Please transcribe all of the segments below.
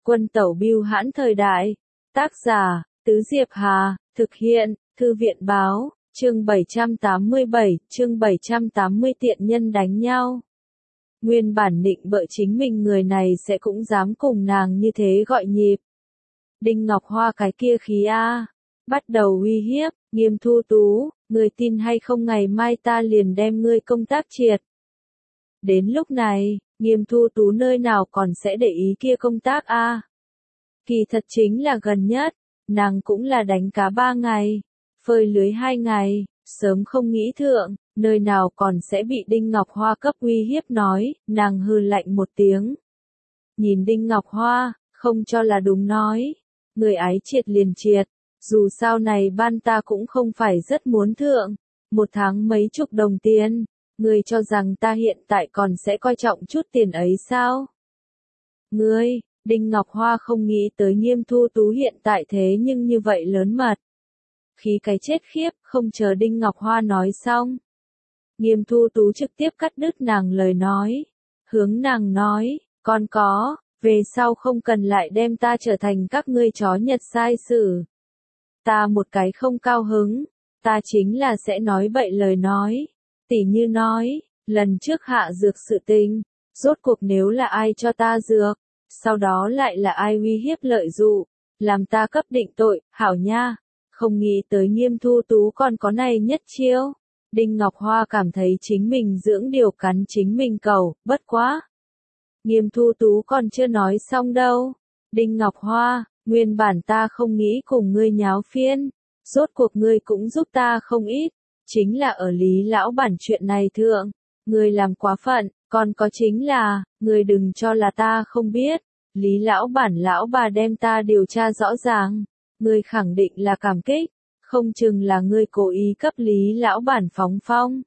Quân tẩu bưu hãn thời đại. Tác giả, Tứ Diệp Hà, thực hiện, Thư viện báo, chương 787, chương 780 tiện nhân đánh nhau. Nguyên bản định bợ chính mình người này sẽ cũng dám cùng nàng như thế gọi nhịp. Đinh Ngọc Hoa cái kia khí a, bắt đầu uy hiếp, Nghiêm Thu Tú, người tin hay không ngày mai ta liền đem ngươi công tác triệt. Đến lúc này, Nghiêm Thu Tú nơi nào còn sẽ để ý kia công tác a? Kỳ thật chính là gần nhất, nàng cũng là đánh cá 3 ngày, phơi lưới 2 ngày, sớm không nghĩ thượng, nơi nào còn sẽ bị Đinh Ngọc Hoa cấp uy hiếp nói, nàng hừ lạnh một tiếng. Nhìn Đinh Ngọc Hoa, không cho là đúng nói, người ái triệt liền triệt, dù sao này ban ta cũng không phải rất muốn thượng, 1 tháng mấy chục đồng tiền, người cho rằng ta hiện tại còn sẽ coi trọng chút tiền ấy sao? Ngươi, Đinh Ngọc Hoa không nghĩ tới Nghiêm Thu Tú hiện tại thế nhưng như vậy lớn mật. Khí cái chết khiếp, không chờ Đinh Ngọc Hoa nói xong. Nghiêm Thu Tú trực tiếp cắt đứt nàng lời nói. Hướng nàng nói, con có, về sau không cần lại đem ta trở thành các ngươi chó Nhật sai sử. Ta một cái không cao hứng, ta chính là sẽ nói bậy lời nói. Tỉ như nói, lần trước hạ dược sự tình, rốt cuộc nếu là ai cho ta dược, sau đó lại là ai uy hiếp lợi dụ, làm ta cấp định tội, hảo nha. Không nghĩ tới Nghiêm Thu Tú còn có này nhất chiêu. Đinh Ngọc Hoa cảm thấy chính mình dưỡng điều cắn chính mình cầu, bất quá. Nghiêm Thu Tú còn chưa nói xong đâu. Đinh Ngọc Hoa, nguyên bản ta không nghĩ cùng ngươi nháo phiên, rốt cuộc ngươi cũng giúp ta không ít, chính là ở Lý lão bản chuyện này thượng, ngươi làm quá phận, còn có chính là, ngươi đừng cho là ta không biết, Lý lão bản lão bà đem ta điều tra rõ ràng, ngươi khẳng định là cảm kích, không chừng là ngươi cố ý cấp Lý lão bản phóng phong.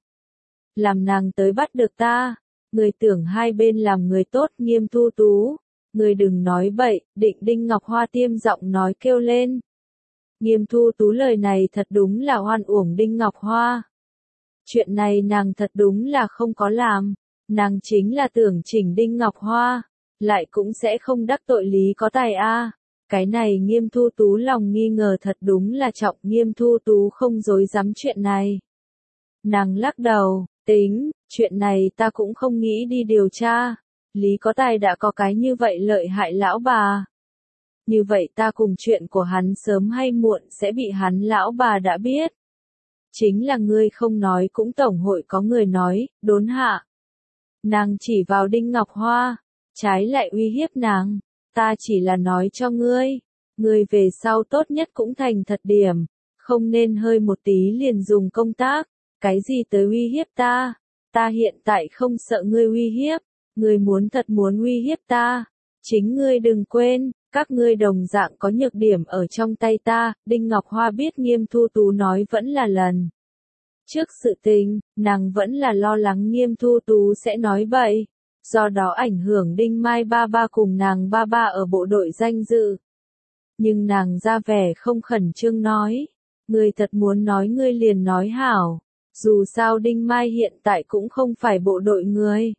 Làm nàng tới bắt được ta, ngươi tưởng hai bên làm người tốt. Nghiêm Thu Tú, ngươi đừng nói bậy, định Đinh Ngọc Hoa tiêm giọng nói kêu lên. Nghiêm Thu Tú lời này thật đúng là oan uổng Đinh Ngọc Hoa. Chuyện này nàng thật đúng là không có làm, nàng chính là tưởng chỉnh Đinh Ngọc Hoa, lại cũng sẽ không đắc tội Lý có tài a. Cái này Nghiêm Thu Tú lòng nghi ngờ thật đúng là trọng. Nghiêm Thu Tú không dối dám chuyện này. Nàng lắc đầu, tính, chuyện này ta cũng không nghĩ đi điều tra. Lý có tài đã có cái như vậy lợi hại lão bà. Như vậy ta cùng chuyện của hắn sớm hay muộn sẽ bị hắn lão bà đã biết. Chính là ngươi không nói cũng tổng hội có người nói, đốn hạ. Nàng chỉ vào Đinh Ngọc Hoa, trái lại uy hiếp nàng. Ta chỉ là nói cho ngươi, ngươi về sau tốt nhất cũng thành thật điểm, không nên hơi một tí liền dùng công tác, cái gì tới uy hiếp ta, ta hiện tại không sợ ngươi uy hiếp, ngươi muốn uy hiếp ta, chính ngươi đừng quên, các ngươi đồng dạng có nhược điểm ở trong tay ta. Đinh Ngọc Hoa biết Nghiêm Thu Tú nói vẫn là lần trước sự tình, nàng vẫn là lo lắng Nghiêm Thu Tú sẽ nói bậy. Do đó ảnh hưởng Đinh Mai ba ba cùng nàng ba ba ở bộ đội danh dự. Nhưng nàng ra vẻ không khẩn trương nói, ngươi thật muốn nói ngươi liền nói hảo, dù sao Đinh Mai hiện tại cũng không phải bộ đội người.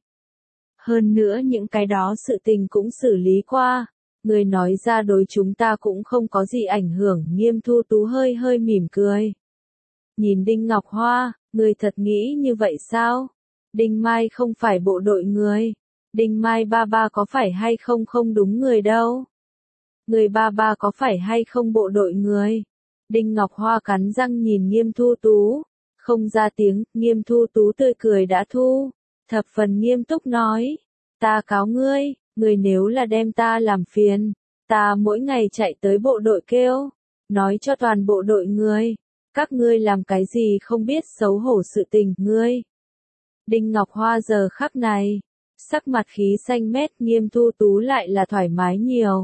Hơn nữa những cái đó sự tình cũng xử lý qua, ngươi nói ra đối chúng ta cũng không có gì ảnh hưởng. Nghiêm Thu Tú hơi hơi mỉm cười. Nhìn Đinh Ngọc Hoa, ngươi thật nghĩ như vậy sao? Đinh Mai không phải bộ đội người. Đinh Mai ba ba có phải hay không không đúng người đâu. Người ba ba có phải hay không bộ đội người. Đinh Ngọc Hoa cắn răng nhìn Nghiêm Thu Tú, không ra tiếng. Nghiêm Thu Tú tươi cười đã thu, thập phần nghiêm túc nói, ta cáo ngươi, ngươi nếu là đem ta làm phiền, ta mỗi ngày chạy tới bộ đội kêu, nói cho toàn bộ đội người, các ngươi làm cái gì không biết xấu hổ sự tình. Ngươi. Đinh Ngọc Hoa giờ khắc này, sắc mặt khí xanh mét. Nghiêm Thu Tú lại là thoải mái nhiều.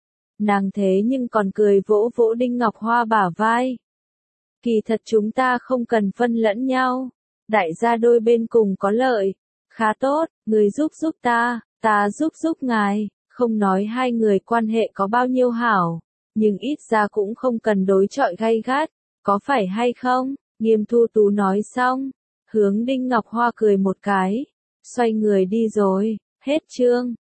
Nàng thế nhưng còn cười vỗ vỗ Đinh Ngọc Hoa bả vai. Kỳ thật chúng ta không cần phân lẫn nhau, đại gia đôi bên cùng có lợi, khá tốt, người giúp ta giúp ngài, không nói hai người quan hệ có bao nhiêu hảo, nhưng ít ra cũng không cần đối chọi gay gắt, có phải hay không? Nghiêm Thu Tú nói xong, hướng Đinh Ngọc Hoa cười một cái, xoay người đi rồi. Hết chương.